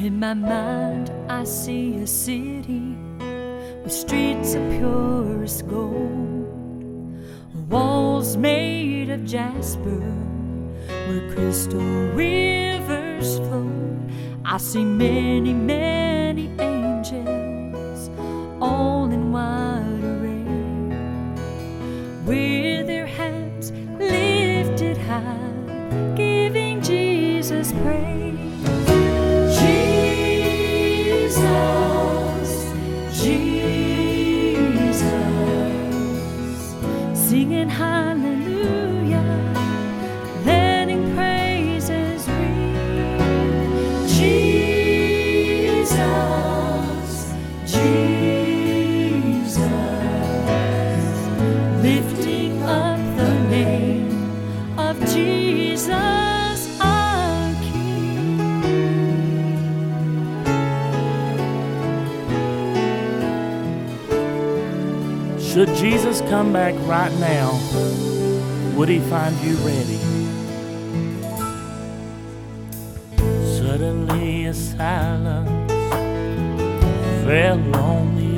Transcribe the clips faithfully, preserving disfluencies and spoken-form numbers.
In my mind I see a city with streets of purest gold, walls made of jasper where crystal rivers flow. I see many, many angels all in wide array, with their hands lifted high, giving Jesus praise. Singing hallelujah, letting praises ring. Jesus, Jesus, lifting up the name of Jesus our King. Should Jesus come back right now, would he find you ready? Suddenly a silence fell on the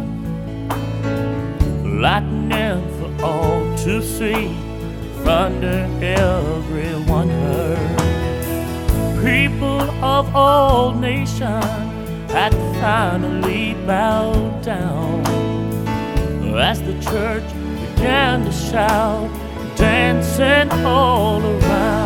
earth, lightning for all to see, thunder everyone heard. People of all nations had finally bowed down as the church began to shout, dancing all around.